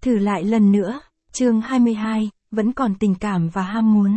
Thử lại lần nữa, chương 22, vẫn còn tình cảm và ham muốn.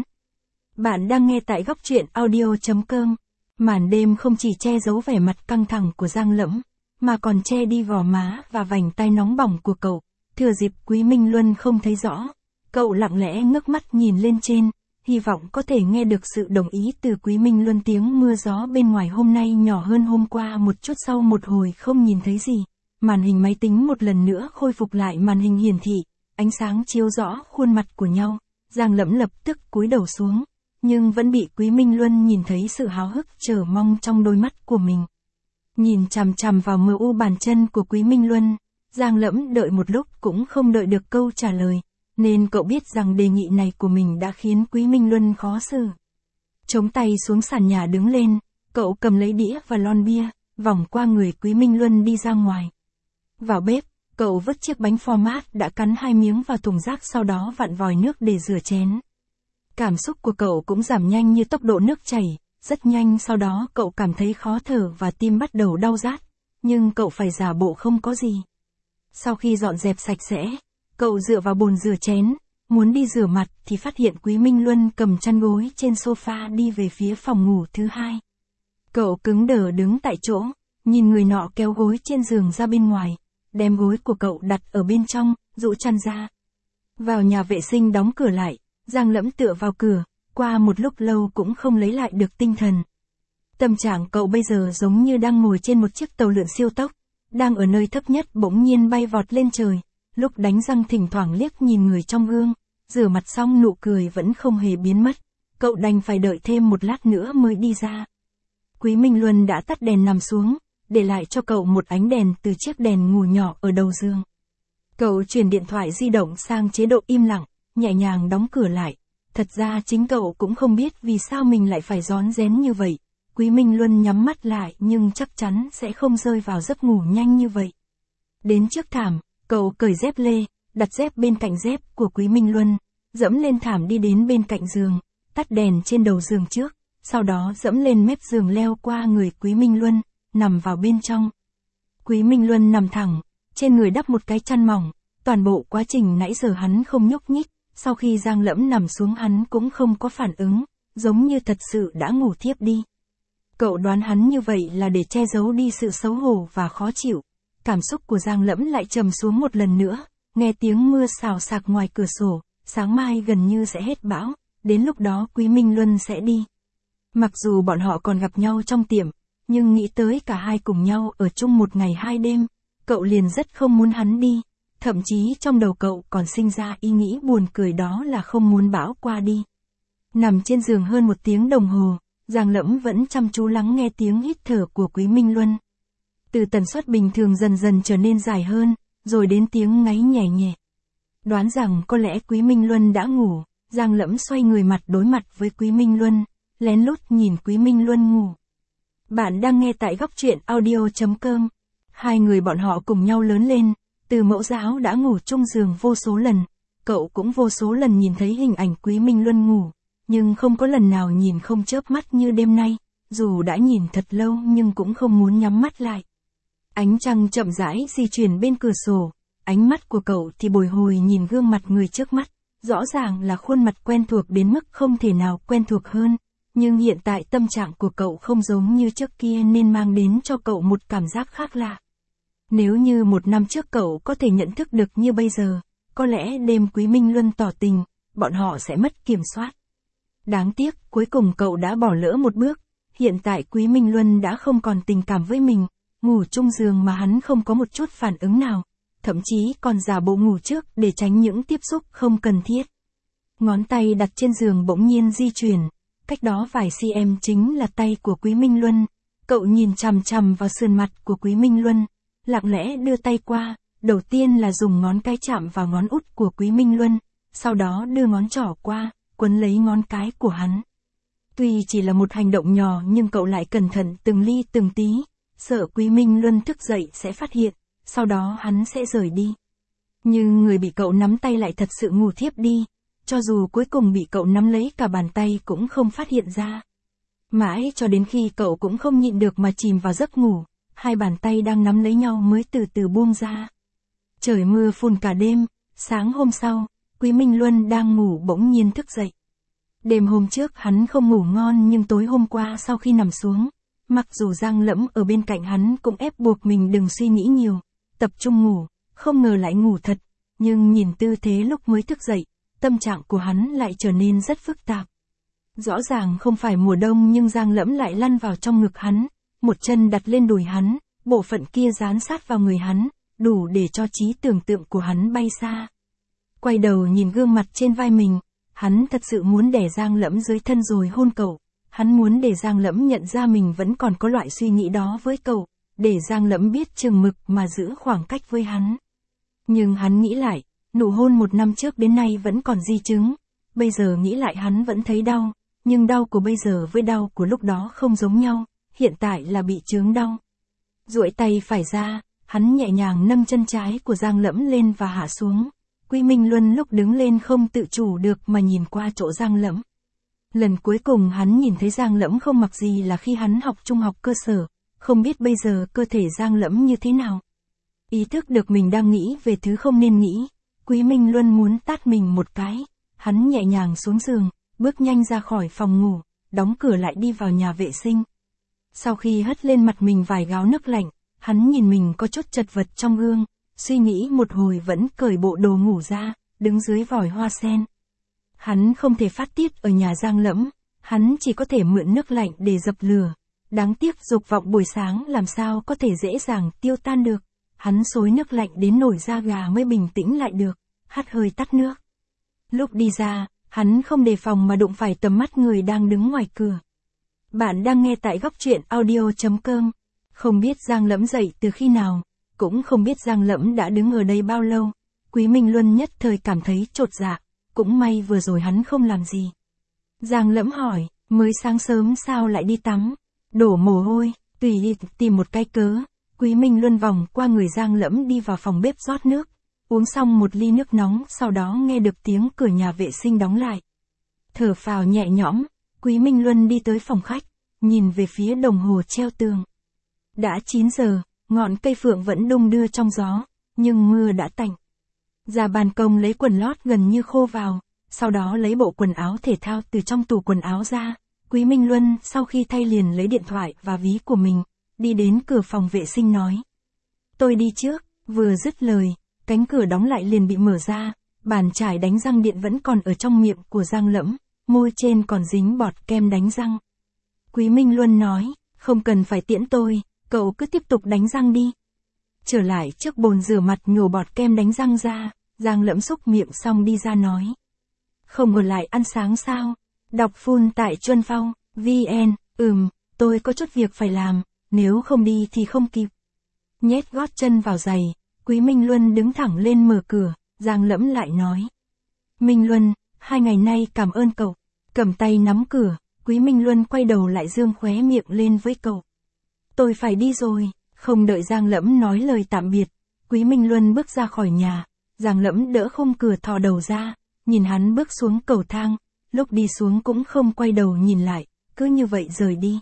Bạn đang nghe tại góc truyện audio.com. Màn đêm không chỉ che giấu vẻ mặt căng thẳng của Giang Lẫm, mà còn che đi gò má và vành tai nóng bỏng của cậu. Thừa dịp Quý Minh Luân không thấy rõ, cậu lặng lẽ ngước mắt nhìn lên trên, hy vọng có thể nghe được sự đồng ý từ Quý Minh Luân. Tiếng mưa gió bên ngoài hôm nay nhỏ hơn hôm qua một chút. Sau một hồi không nhìn thấy gì, màn hình máy tính một lần nữa khôi phục lại màn hình hiển thị, ánh sáng chiếu rõ khuôn mặt của nhau. Giang Lẫm lập tức cúi đầu xuống, nhưng vẫn bị Quý Minh Luân nhìn thấy sự háo hức chờ mong trong đôi mắt của mình. Nhìn chằm chằm vào mờ u bàn chân của Quý Minh Luân, Giang Lẫm đợi một lúc cũng không đợi được câu trả lời, nên cậu biết rằng đề nghị này của mình đã khiến Quý Minh Luân khó xử. Chống tay xuống sàn nhà đứng lên, cậu cầm lấy đĩa và lon bia, vòng qua người Quý Minh Luân đi ra ngoài. Vào bếp, cậu vứt chiếc bánh format đã cắn 2 miếng vào thùng rác, sau đó vặn vòi nước để rửa chén. Cảm xúc của cậu cũng giảm nhanh như tốc độ nước chảy, rất nhanh sau đó cậu cảm thấy khó thở và tim bắt đầu đau rát, nhưng cậu phải giả bộ không có gì. Sau khi dọn dẹp sạch sẽ, cậu dựa vào bồn rửa chén, muốn đi rửa mặt thì phát hiện Quý Minh Luân cầm chăn gối trên sofa đi về phía phòng ngủ thứ hai. Cậu cứng đờ đứng tại chỗ, nhìn người nọ kéo gối trên giường ra bên ngoài, đem gối của cậu đặt ở bên trong, dụ chăn ra. Vào nhà vệ sinh đóng cửa lại, Giang Lẫm tựa vào cửa, qua một lúc lâu cũng không lấy lại được tinh thần. Tâm trạng cậu bây giờ giống như đang ngồi trên một chiếc tàu lượn siêu tốc, đang ở nơi thấp nhất bỗng nhiên bay vọt lên trời. Lúc đánh răng thỉnh thoảng liếc nhìn người trong gương, rửa mặt xong nụ cười vẫn không hề biến mất, cậu đành phải đợi thêm một lát nữa mới đi ra. Quý Minh Luân đã tắt đèn nằm xuống, để lại cho cậu một ánh đèn từ chiếc đèn ngủ nhỏ ở đầu giường. Cậu chuyển điện thoại di động sang chế độ im lặng, nhẹ nhàng đóng cửa lại. Thật ra chính cậu cũng không biết vì sao mình lại phải rón rén như vậy. Quý Minh Luân nhắm mắt lại nhưng chắc chắn sẽ không rơi vào giấc ngủ nhanh như vậy. Đến trước thảm, cậu cởi dép lê, đặt dép bên cạnh dép của Quý Minh Luân, dẫm lên thảm đi đến bên cạnh giường, tắt đèn trên đầu giường trước, sau đó dẫm lên mép giường leo qua người Quý Minh Luân, nằm vào bên trong. Quý Minh Luân nằm thẳng, trên người đắp một cái chăn mỏng, toàn bộ quá trình nãy giờ hắn không nhúc nhích, sau khi Giang Lẫm nằm xuống hắn cũng không có phản ứng, giống như thật sự đã ngủ thiếp đi. Cậu đoán hắn như vậy là để che giấu đi sự xấu hổ và khó chịu. Cảm xúc của Giang Lẫm lại trầm xuống một lần nữa, nghe tiếng mưa xào xạc ngoài cửa sổ, sáng mai gần như sẽ hết bão, đến lúc đó Quý Minh Luân sẽ đi. Mặc dù bọn họ còn gặp nhau trong tiệm, nhưng nghĩ tới cả hai cùng nhau ở chung một ngày 2 đêm, cậu liền rất không muốn hắn đi, thậm chí trong đầu cậu còn sinh ra ý nghĩ buồn cười, đó là không muốn bão qua đi. Nằm trên giường hơn 1 tiếng đồng hồ, Giang Lẫm vẫn chăm chú lắng nghe tiếng hít thở của Quý Minh Luân. Từ tần suất bình thường dần dần trở nên dài hơn, rồi đến tiếng ngáy nhẹ nhẹ. Đoán rằng có lẽ Quý Minh Luân đã ngủ, Giang Lẫm xoay người mặt đối mặt với Quý Minh Luân, lén lút nhìn Quý Minh Luân ngủ. Bạn đang nghe tại góc truyện audio.com. Hai người bọn họ cùng nhau lớn lên, từ mẫu giáo đã ngủ chung giường vô số lần, cậu cũng vô số lần nhìn thấy hình ảnh Quý Minh Luân ngủ, nhưng không có lần nào nhìn không chớp mắt như đêm nay, dù đã nhìn thật lâu nhưng cũng không muốn nhắm mắt lại. Ánh trăng chậm rãi di chuyển bên cửa sổ, ánh mắt của cậu thì bồi hồi nhìn gương mặt người trước mắt, rõ ràng là khuôn mặt quen thuộc đến mức không thể nào quen thuộc hơn, nhưng hiện tại tâm trạng của cậu không giống như trước kia nên mang đến cho cậu một cảm giác khác lạ. Nếu như 1 năm trước cậu có thể nhận thức được như bây giờ, có lẽ đêm Quý Minh Luân tỏ tình, bọn họ sẽ mất kiểm soát. Đáng tiếc, cuối cùng cậu đã bỏ lỡ một bước, hiện tại Quý Minh Luân đã không còn tình cảm với mình, ngủ chung giường mà hắn không có một chút phản ứng nào, thậm chí còn giả bộ ngủ trước để tránh những tiếp xúc không cần thiết. Ngón tay đặt trên giường bỗng nhiên di chuyển, cách đó vài cm chính là tay của Quý Minh Luân, cậu nhìn chằm chằm vào sườn mặt của Quý Minh Luân, lặng lẽ đưa tay qua, đầu tiên là dùng ngón cái chạm vào ngón út của Quý Minh Luân, sau đó đưa ngón trỏ qua, quấn lấy ngón cái của hắn. Tuy chỉ là một hành động nhỏ nhưng cậu lại cẩn thận từng ly từng tí, sợ Quý Minh Luân thức dậy sẽ phát hiện, sau đó hắn sẽ rời đi. Nhưng người bị cậu nắm tay lại thật sự ngủ thiếp đi, cho dù cuối cùng bị cậu nắm lấy cả bàn tay cũng không phát hiện ra. Mãi cho đến khi cậu cũng không nhịn được mà chìm vào giấc ngủ, hai bàn tay đang nắm lấy nhau mới từ từ buông ra. Trời mưa phùn cả đêm, Sáng hôm sau, Quý Minh Luân đang ngủ bỗng nhiên thức dậy. Đêm hôm trước hắn không ngủ ngon nhưng tối hôm qua sau khi nằm xuống, mặc dù Giang Lẫm ở bên cạnh hắn cũng ép buộc mình đừng suy nghĩ nhiều, tập trung ngủ, không ngờ lại ngủ thật, nhưng nhìn tư thế lúc mới thức dậy, tâm trạng của hắn lại trở nên rất phức tạp. Rõ ràng không phải mùa đông nhưng Giang Lẫm lại lăn vào trong ngực hắn, một chân đặt lên đùi hắn, bộ phận kia dán sát vào người hắn, đủ để cho trí tưởng tượng của hắn bay xa. Quay đầu nhìn gương mặt trên vai mình, hắn thật sự muốn đè Giang Lẫm dưới thân rồi hôn cậu. Hắn muốn để Giang Lẫm nhận ra mình vẫn còn có loại suy nghĩ đó với cậu, để Giang Lẫm biết chừng mực mà giữ khoảng cách với hắn. Nhưng hắn nghĩ lại, nụ hôn 1 năm trước đến nay vẫn còn di chứng, bây giờ nghĩ lại hắn vẫn thấy đau, nhưng đau của bây giờ với đau của lúc đó không giống nhau, hiện tại là bị chướng đau. Duỗi tay phải ra, hắn nhẹ nhàng nâng chân trái của Giang Lẫm lên và hạ xuống. Quý Minh Luân lúc đứng lên không tự chủ được mà nhìn qua chỗ Giang Lẫm. Lần cuối cùng hắn nhìn thấy Giang Lẫm không mặc gì là khi hắn học trung học cơ sở, không biết bây giờ cơ thể Giang Lẫm như thế nào. Ý thức được mình đang nghĩ về thứ không nên nghĩ, Quý Minh Luân muốn tát mình một cái, hắn nhẹ nhàng xuống giường, bước nhanh ra khỏi phòng ngủ, đóng cửa lại đi vào nhà vệ sinh. Sau khi hất lên mặt mình vài gáo nước lạnh, hắn nhìn mình có chút chật vật trong gương, suy nghĩ một hồi vẫn cởi bộ đồ ngủ ra, đứng dưới vòi hoa sen. Hắn không thể phát tiết ở nhà Giang Lẫm, hắn chỉ có thể mượn nước lạnh để dập lửa. Đáng tiếc dục vọng buổi sáng làm sao có thể dễ dàng tiêu tan được. Hắn xối nước lạnh đến nổi da gà mới bình tĩnh lại được, hắt hơi tắt nước. Lúc đi ra, hắn không đề phòng mà đụng phải tầm mắt người đang đứng ngoài cửa. Bạn đang nghe tại góc truyện audio.com. Không biết Giang Lẫm dậy từ khi nào, cũng không biết Giang Lẫm đã đứng ở đây bao lâu. Quý Minh Luân nhất thời cảm thấy chột dạ, cũng may vừa rồi hắn không làm gì. Giang Lẫm hỏi, mới sáng sớm sao lại đi tắm, đổ mồ hôi, tùy đi tìm một cái cớ. Quý Minh Luân vòng qua người Giang Lẫm đi vào phòng bếp rót nước, uống xong một ly nước nóng, sau đó nghe được tiếng cửa nhà vệ sinh đóng lại. Thở phào nhẹ nhõm, Quý Minh Luân đi tới phòng khách, nhìn về phía đồng hồ treo tường. Đã 9 giờ, ngọn cây phượng vẫn đung đưa trong gió, nhưng mưa đã tạnh. Ra ban công lấy quần lót gần như khô vào, sau đó lấy bộ quần áo thể thao từ trong tủ quần áo ra. Quý Minh Luân sau khi thay liền lấy điện thoại và ví của mình, đi đến cửa phòng vệ sinh nói. Tôi đi trước, vừa dứt lời, cánh cửa đóng lại liền bị mở ra, bàn chải đánh răng điện vẫn còn ở trong miệng của Giang Lẫm, môi trên còn dính bọt kem đánh răng. Quý Minh Luân nói, không cần phải tiễn tôi, cậu cứ tiếp tục đánh răng đi. Trở lại trước bồn rửa mặt nhổ bọt kem đánh răng ra, Giang Lẫm xúc miệng xong đi ra nói. Không ở lại ăn sáng sao? Đọc full tại Chuân Phong, VN, tôi có chút việc phải làm, nếu không đi thì không kịp. Nhét gót chân vào giày, Quý Minh Luân đứng thẳng lên mở cửa, Giang Lẫm lại nói. Minh Luân, 2 ngày nay cảm ơn cậu. Cầm tay nắm cửa, Quý Minh Luân quay đầu lại dương khóe miệng lên với cậu. Tôi phải đi rồi, không đợi Giang Lẫm nói lời tạm biệt, Quý Minh Luân bước ra khỏi nhà, Giang Lẫm đỡ khung cửa thò đầu ra, nhìn hắn bước xuống cầu thang, lúc đi xuống cũng không quay đầu nhìn lại, cứ như vậy rời đi.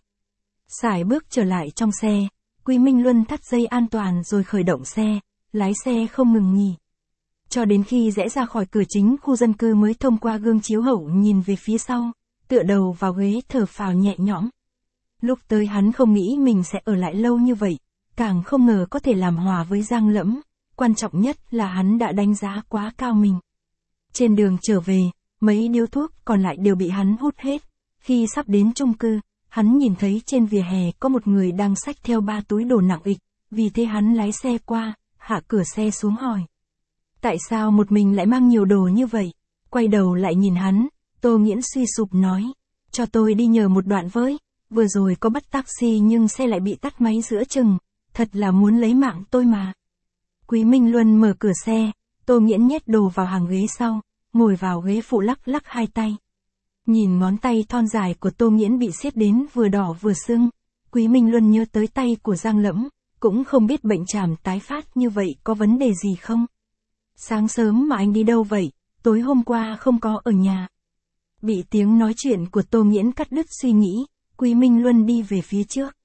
Sải bước trở lại trong xe, Quý Minh Luân thắt dây an toàn rồi khởi động xe, lái xe không ngừng nghỉ. Cho đến khi rẽ ra khỏi cửa chính khu dân cư mới thông qua gương chiếu hậu nhìn về phía sau, tựa đầu vào ghế thở phào nhẹ nhõm. Lúc tới hắn không nghĩ mình sẽ ở lại lâu như vậy, càng không ngờ có thể làm hòa với Giang Lẫm, quan trọng nhất là hắn đã đánh giá quá cao mình. Trên đường trở về, mấy điếu thuốc còn lại đều bị hắn hút hết. Khi sắp đến chung cư, hắn nhìn thấy trên vỉa hè có một người đang xách theo 3 túi đồ nặng ịch, vì thế hắn lái xe qua, hạ cửa xe xuống hỏi. Tại sao một mình lại mang nhiều đồ như vậy? Quay đầu lại nhìn hắn, Tô Nghiễn suy sụp nói, cho tôi đi nhờ một đoạn với, vừa rồi có bắt taxi nhưng xe lại bị tắt máy giữa chừng, thật là muốn lấy mạng tôi mà. Quý Minh Luân mở cửa xe, Tô Nghiễn nhét đồ vào hàng ghế sau, ngồi vào ghế phụ lắc lắc hai tay. Nhìn ngón tay thon dài của Tô Nghiễn bị siết đến vừa đỏ vừa sưng, Quý Minh Luân nhớ tới tay của Giang Lẫm, cũng không biết bệnh tràm tái phát như vậy có vấn đề gì không. Sáng sớm mà anh đi đâu vậy, tối hôm qua không có ở nhà. Bị tiếng nói chuyện của Tô Nghiễn cắt đứt suy nghĩ, Quý Minh Luân đi về phía trước.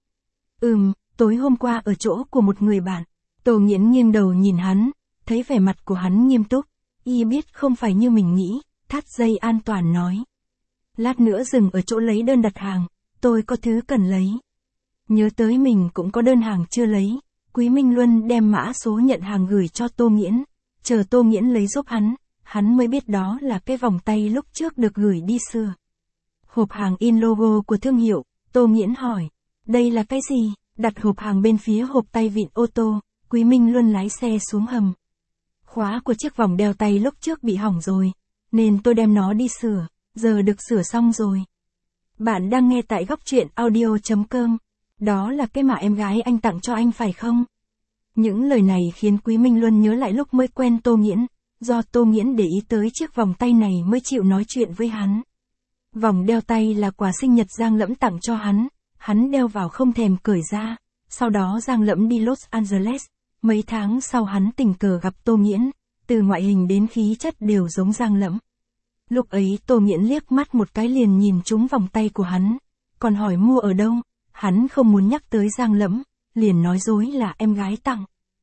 Tối hôm qua ở chỗ của một người bạn. Tô Nghiễn nghiêng đầu nhìn hắn, thấy vẻ mặt của hắn nghiêm túc, Y biết không phải như mình nghĩ, thắt dây an toàn nói. Lát nữa dừng ở chỗ lấy đơn đặt hàng, tôi có thứ cần lấy. Nhớ tới mình cũng có đơn hàng chưa lấy, Quý Minh Luân đem mã số nhận hàng gửi cho Tô Nghiễn, chờ Tô Nghiễn lấy giúp hắn mới biết đó là cái vòng tay lúc trước được gửi đi xưa. Hộp hàng in logo của thương hiệu, Tô Nghiễn hỏi, đây là cái gì? Đặt hộp hàng bên phía hộp tay vịn ô tô, Quý Minh Luân lái xe xuống hầm. Khóa của chiếc vòng đeo tay lúc trước bị hỏng rồi, nên tôi đem nó đi sửa, giờ được sửa xong rồi. Bạn đang nghe tại góc truyện audio.com. Đó là cái mà em gái anh tặng cho anh phải không? Những lời này khiến Quý Minh Luân nhớ lại lúc mới quen Tô Nghiễn, do Tô Nghiễn để ý tới chiếc vòng tay này mới chịu nói chuyện với hắn. Vòng đeo tay là quà sinh nhật Giang Lẫm tặng cho hắn đeo vào không thèm cởi ra, sau đó Giang Lẫm đi Los Angeles, mấy tháng sau hắn tình cờ gặp Tô Nghiễn, từ ngoại hình đến khí chất đều giống Giang Lẫm. Lúc ấy Tô Nghiễn liếc mắt một cái liền nhìn trúng vòng tay của hắn, còn hỏi mua ở đâu, hắn không muốn nhắc tới Giang Lẫm, liền nói dối là em gái tặng.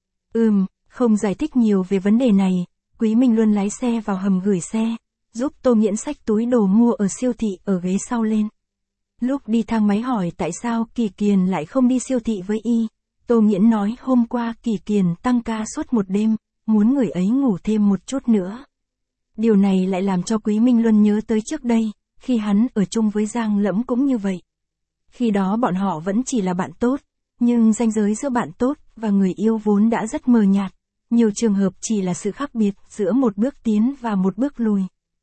Không giải thích nhiều về vấn đề này, Quý Minh Luân lái xe vào hầm gửi xe, giúp Tô Nghiễn xách túi đồ mua ở siêu thị ở ghế sau lên. Lúc đi thang máy hỏi tại sao Kỳ Kiền lại không đi siêu thị với y, Tô Nghiễn nói hôm qua Kỳ Kiền tăng ca suốt một đêm, muốn người ấy ngủ thêm một chút nữa. Điều này lại làm cho Quý Minh Luân nhớ tới trước đây, khi hắn ở chung với Giang Lẫm cũng như vậy. Khi đó bọn họ vẫn chỉ là bạn tốt, nhưng ranh giới giữa bạn tốt và người yêu vốn đã rất mờ nhạt, nhiều trường hợp chỉ là sự khác biệt giữa một bước tiến và một bước lùi.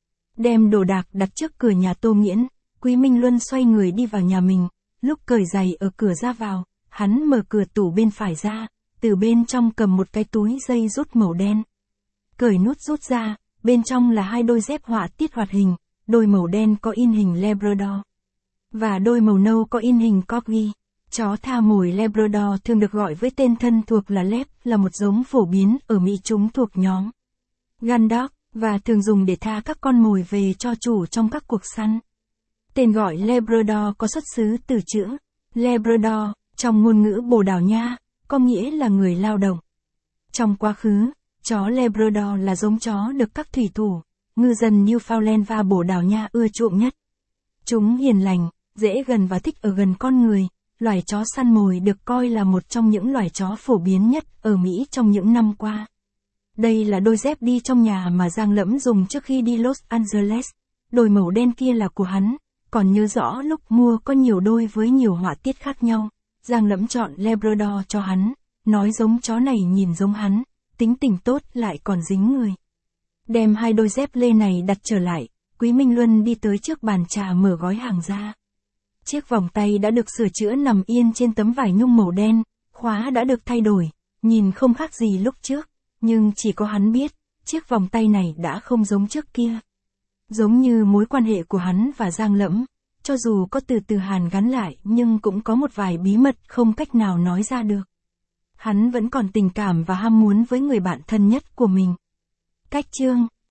Đem đồ đạc đặt trước cửa nhà Tô Nghiễn, Quý Minh Luân xoay người đi vào nhà mình, lúc cởi giày ở cửa ra vào, hắn mở cửa tủ bên phải ra, từ bên trong cầm một cái túi dây rút màu đen. Cởi nút rút ra, bên trong là 2 đôi dép họa tiết hoạt hình, đôi màu đen có in hình Labrador, và đôi màu nâu có in hình Corgi. Chó tha mồi Labrador thường được gọi với tên thân thuộc là Lab, là một giống phổ biến ở Mỹ, chúng thuộc nhóm Gun Dog, và thường dùng để tha các con mồi về cho chủ trong các cuộc săn. Tên gọi Labrador có xuất xứ từ chữ Labrador, trong ngôn ngữ Bồ Đào Nha, có nghĩa là người lao động. Trong quá khứ, chó Labrador là giống chó được các thủy thủ, ngư dân Newfoundland và Bồ Đào Nha ưa chuộng nhất. Chúng hiền lành, dễ gần và thích ở gần con người. Loài chó săn mồi được coi là một trong những loài chó phổ biến nhất ở Mỹ trong những năm qua. Đây là đôi dép đi trong nhà mà Giang Lẫm dùng trước khi đi Los Angeles. Đôi màu đen kia là của hắn, còn nhớ rõ lúc mua có nhiều đôi với nhiều họa tiết khác nhau. Giang Lẫm chọn Labrador cho hắn, nói giống chó này nhìn giống hắn, tính tình tốt lại còn dính người. Đem 2 đôi dép lê này đặt trở lại, Quý Minh Luân đi tới trước bàn trà mở gói hàng ra. Chiếc vòng tay đã được sửa chữa nằm yên trên tấm vải nhung màu đen, khóa đã được thay đổi, nhìn không khác gì lúc trước, nhưng chỉ có hắn biết, chiếc vòng tay này đã không giống trước kia. Giống như mối quan hệ của hắn và Giang Lẫm, cho dù có từ hàn gắn lại nhưng cũng có một vài bí mật không cách nào nói ra được. Hắn vẫn còn tình cảm và ham muốn với người bạn thân nhất của mình. Cách chương